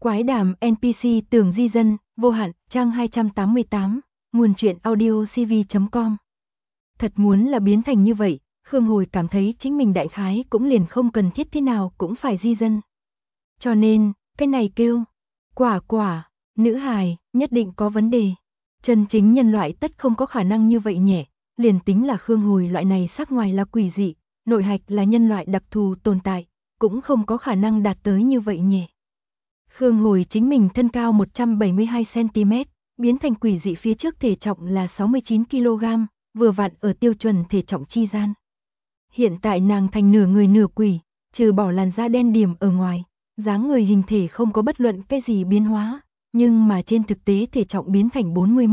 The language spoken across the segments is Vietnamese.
Quái đàm NPC tưởng di dân, vô hạn, trang 288, nguồn truyện audio cv.com. Thật muốn là biến thành như vậy, Khương Hồi cảm thấy chính mình đại khái cũng liền không cần thiết thế nào cũng phải di dân. Cho nên, cái này kêu, quả, nữ hài, nhất định có vấn đề. Chân chính nhân loại tất không có khả năng như vậy nhẹ, liền tính là Khương Hồi loại này sắc ngoài là quỷ dị, nội hạch là nhân loại đặc thù tồn tại, cũng không có khả năng đạt tới như vậy nhẹ. Khương Hồi chính mình thân cao 172cm, biến thành quỷ dị phía trước thể trọng là 69kg, vừa vặn ở tiêu chuẩn thể trọng chi gian. Hiện tại nàng thành nửa người nửa quỷ, trừ bỏ làn da đen điểm ở ngoài, dáng người hình thể không có bất luận cái gì biến hóa, nhưng mà trên thực tế thể trọng biến thành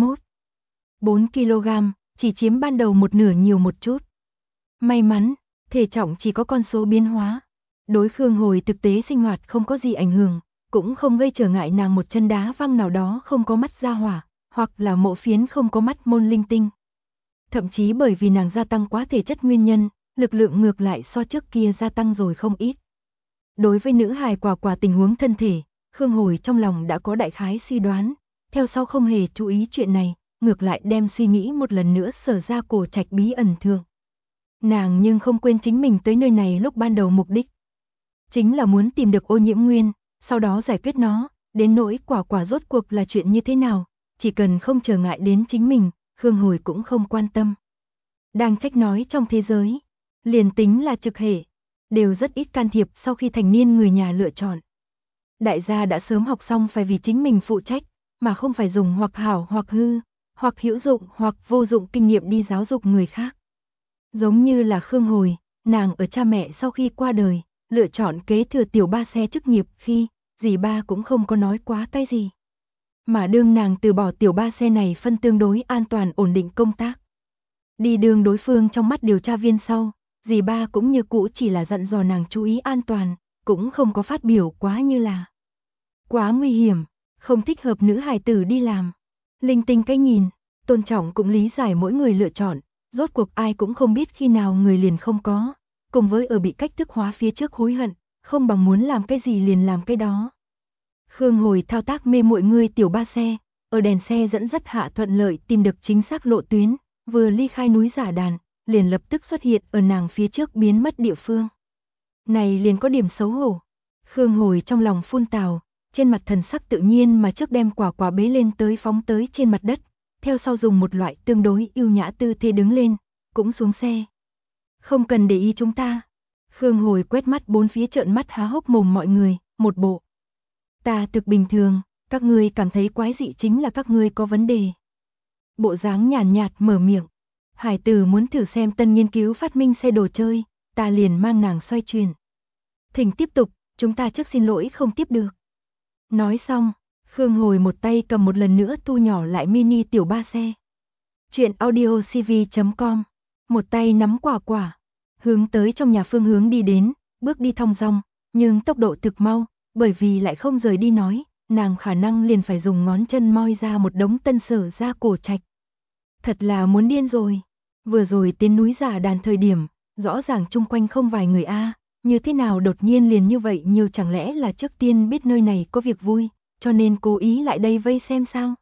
4kg, chỉ chiếm ban đầu một nửa nhiều một chút. May mắn, thể trọng chỉ có con số biến hóa. Đối Khương Hồi thực tế sinh hoạt không có gì ảnh hưởng, cũng không gây trở ngại nàng một chân đá văng nào đó không có mắt ra hỏa, hoặc là mộ phiến không có mắt môn linh tinh. Thậm chí bởi vì nàng gia tăng quá thể chất nguyên nhân, lực lượng ngược lại so trước kia gia tăng rồi không ít. Đối với nữ hài quả tình huống thân thể, Khương Hồi trong lòng đã có đại khái suy đoán, theo sau không hề chú ý chuyện này, ngược lại đem suy nghĩ một lần nữa sở ra cổ trạch bí ẩn thượng. Nàng nhưng không quên chính mình tới nơi này lúc ban đầu mục đích. Chính là muốn tìm được ô nhiễm nguyên, sau đó giải quyết nó, đến nỗi quả rốt cuộc là chuyện như thế nào, chỉ cần không trở ngại đến chính mình, Khương Hồi cũng không quan tâm. Đang trách nói trong thế giới, liền tính là trực hệ, đều rất ít can thiệp sau khi thành niên người nhà lựa chọn. Đại gia đã sớm học xong phải vì chính mình phụ trách, mà không phải dùng hoặc hảo hoặc hư, hoặc hữu dụng hoặc vô dụng kinh nghiệm đi giáo dục người khác. Giống như là Khương Hồi, nàng ở cha mẹ sau khi qua đời, lựa chọn kế thừa tiểu ba xe chức nghiệp khi, dì ba cũng không có nói quá cái gì. Mà đương nàng từ bỏ tiểu ba xe này phân tương đối an toàn ổn định công tác. Đi đường đối phương trong mắt điều tra viên sau, dì ba cũng như cũ chỉ là dặn dò nàng chú ý an toàn, cũng không có phát biểu quá như là quá nguy hiểm, không thích hợp nữ hài tử đi làm. Linh tinh cái nhìn, tôn trọng cũng lý giải mỗi người lựa chọn, rốt cuộc ai cũng không biết khi nào người liền không có, cùng với ở bị cách thức hóa phía trước hối hận, không bằng muốn làm cái gì liền làm cái đó. Khương Hồi thao tác mê muội người tiểu ba xe, ở đèn xe dẫn dắt hạ thuận lợi tìm được chính xác lộ tuyến, vừa ly khai núi giả đàn, liền lập tức xuất hiện ở nàng phía trước biến mất địa phương. Này liền có điểm xấu hổ. Khương Hồi trong lòng phun tào, trên mặt thần sắc tự nhiên mà trước đem quả bế lên tới phóng tới trên mặt đất, theo sau dùng một loại tương đối yêu nhã tư thế đứng lên, cũng xuống xe. Không cần để ý chúng ta. Khương Hồi quét mắt bốn phía trợn mắt há hốc mồm mọi người, một bộ. Ta thực bình thường, các ngươi cảm thấy quái dị chính là các ngươi có vấn đề. Bộ dáng nhàn nhạt mở miệng. Hải tử muốn thử xem tân nghiên cứu phát minh xe đồ chơi, ta liền mang nàng xoay chuyển. Thỉnh tiếp tục, chúng ta trước xin lỗi không tiếp được. Nói xong, Khương Hồi một tay cầm một lần nữa thu nhỏ lại mini tiểu ba xe. Chuyện audio cv.com, một tay nắm quả, hướng tới trong nhà phương hướng đi đến, bước đi thong dong, nhưng tốc độ thực mau, bởi vì lại không rời đi nói, nàng khả năng liền phải dùng ngón chân moi ra một đống tân sở ra cổ trạch. Thật là muốn điên rồi. Vừa rồi tiến núi giả đàn thời điểm, rõ ràng chung quanh không vài người a, như thế nào đột nhiên liền như vậy, nhiều chẳng lẽ là trước tiên biết nơi này có việc vui, cho nên cố ý lại đây vây xem sao?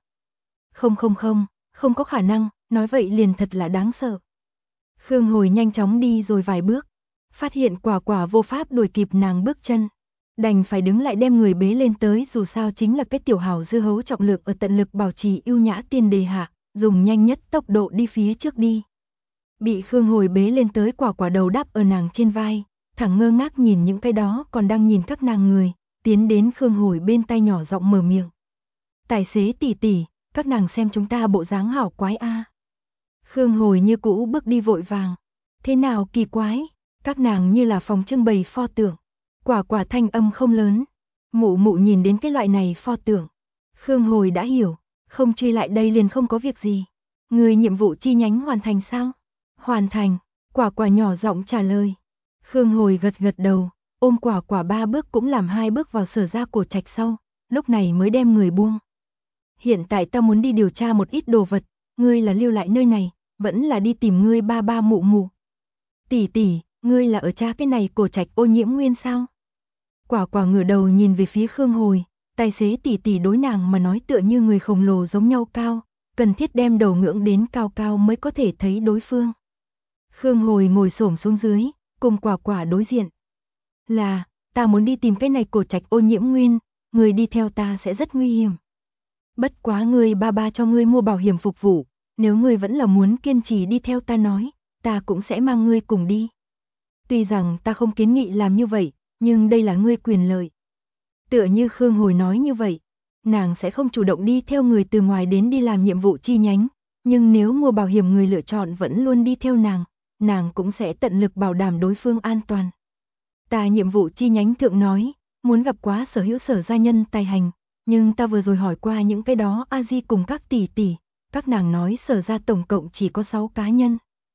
Không có khả năng, nói vậy liền thật là đáng sợ. Khương Hồi nhanh chóng đi rồi vài bước, phát hiện quả vô pháp đuổi kịp nàng bước chân, đành phải đứng lại đem người bế lên tới, dù sao chính là cái tiểu hào dư hấu trọng lượng ở tận lực bảo trì ưu nhã tiên đề hạ, dùng nhanh nhất tốc độ đi phía trước đi. Bị Khương Hồi bế lên tới quả đầu đáp ở nàng trên vai, thẳng ngơ ngác nhìn những cái đó còn đang nhìn các nàng người, tiến đến Khương Hồi bên tai nhỏ giọng mở miệng. Tài xế tỷ tỷ, các nàng xem chúng ta bộ dáng hảo quái a. Khương Hồi như cũ bước đi vội vàng. Thế nào kỳ quái, các nàng như là phòng trưng bày pho tượng. Quả thanh âm không lớn. Mụ nhìn đến cái loại này pho tượng. Khương Hồi đã hiểu, không truy lại đây liền không có việc gì. Người nhiệm vụ chi nhánh hoàn thành sao? Hoàn thành, quả nhỏ giọng trả lời. Khương Hồi gật đầu, ôm quả 3 bước cũng làm 2 bước vào sở ra cổ trạch sau, lúc này mới đem người buông. Hiện tại ta muốn đi điều tra một ít đồ vật, ngươi là lưu lại nơi này, vẫn là đi tìm ngươi ba mụ. Tỷ, ngươi là ở tra cái này cổ trạch ô nhiễm nguyên sao? Quả ngửa đầu nhìn về phía Khương Hồi, Tài xế tỷ tỷ đối nàng mà nói tựa như người khổng lồ giống nhau cao, cần thiết đem đầu ngưỡng đến cao cao mới có thể thấy đối phương. Khương Hồi ngồi xổm xuống dưới, cùng Quả Quả đối diện. Là, ta muốn đi tìm cái này cổ trạch ô nhiễm nguyên, người đi theo ta sẽ rất nguy hiểm. Bất quá người ba ba cho ngươi mua bảo hiểm phục vụ, nếu ngươi vẫn là muốn kiên trì đi theo ta nói, ta cũng sẽ mang ngươi cùng đi. Tuy rằng ta không kiến nghị làm như vậy, nhưng đây là ngươi quyền lợi. Tựa như Khương Hồi nói như vậy, nàng sẽ không chủ động đi theo người từ ngoài đến đi làm nhiệm vụ chi nhánh, nhưng nếu mua bảo hiểm người lựa chọn vẫn luôn đi theo nàng cũng sẽ tận lực bảo đảm đối phương an toàn. Ta nhiệm vụ chi nhánh thượng nói, muốn gặp quá sở hữu sở gia nhân tài hành, nhưng ta vừa rồi hỏi qua những cái đó a di cùng các tỷ tỷ, các nàng nói sở gia tổng cộng chỉ có 6 cá nhân.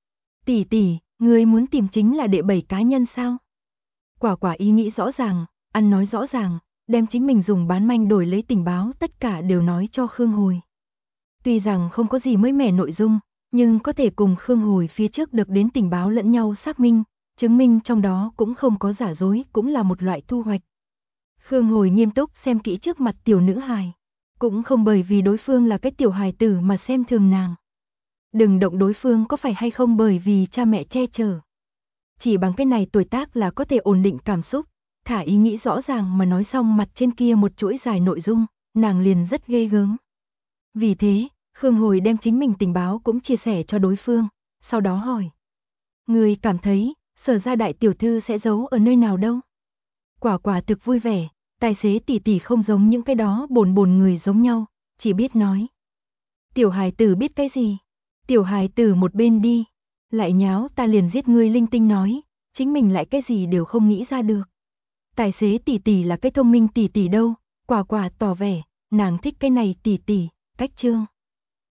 Tỷ tỷ, người muốn tìm chính là đệ 7 cá nhân sao? Quả Quả ý nghĩ rõ ràng, ăn nói rõ ràng, đem chính mình dùng bán manh đổi lấy tình báo tất cả đều nói cho Khương Hồi. Tuy rằng không có gì mới mẻ nội dung, nhưng có thể cùng Khương Hồi phía trước được đến tình báo lẫn nhau xác minh, chứng minh trong đó cũng không có giả dối, cũng là một loại thu hoạch. Khương Hồi nghiêm túc xem kỹ trước mặt tiểu nữ hài, cũng không bởi vì đối phương là cái tiểu hài tử mà xem thường nàng. Đừng động đối phương có phải hay không bởi vì cha mẹ che chở. Chỉ bằng cái này tuổi tác là có thể ổn định cảm xúc, thả ý nghĩ rõ ràng mà nói xong mặt trên kia một chuỗi dài nội dung, nàng liền rất ghê gớm. Vì thế, Khương Hồi đem chính mình tình báo cũng chia sẻ cho đối phương, sau đó hỏi. Người cảm thấy, sở gia đại tiểu thư sẽ giấu ở nơi nào đâu? Quả Quả thực vui vẻ, tài xế tỷ tỷ không giống những cái đó bồn người giống nhau, chỉ biết nói. Tiểu hài tử biết cái gì? Tiểu hài tử một bên đi, lại nháo ta liền giết ngươi linh tinh nói, chính mình lại cái gì đều không nghĩ ra được. Tài xế tỷ tỷ là cái thông minh tỷ tỷ đâu, Quả Quả tỏ vẻ, nàng thích cái này tỷ tỷ, cách trương.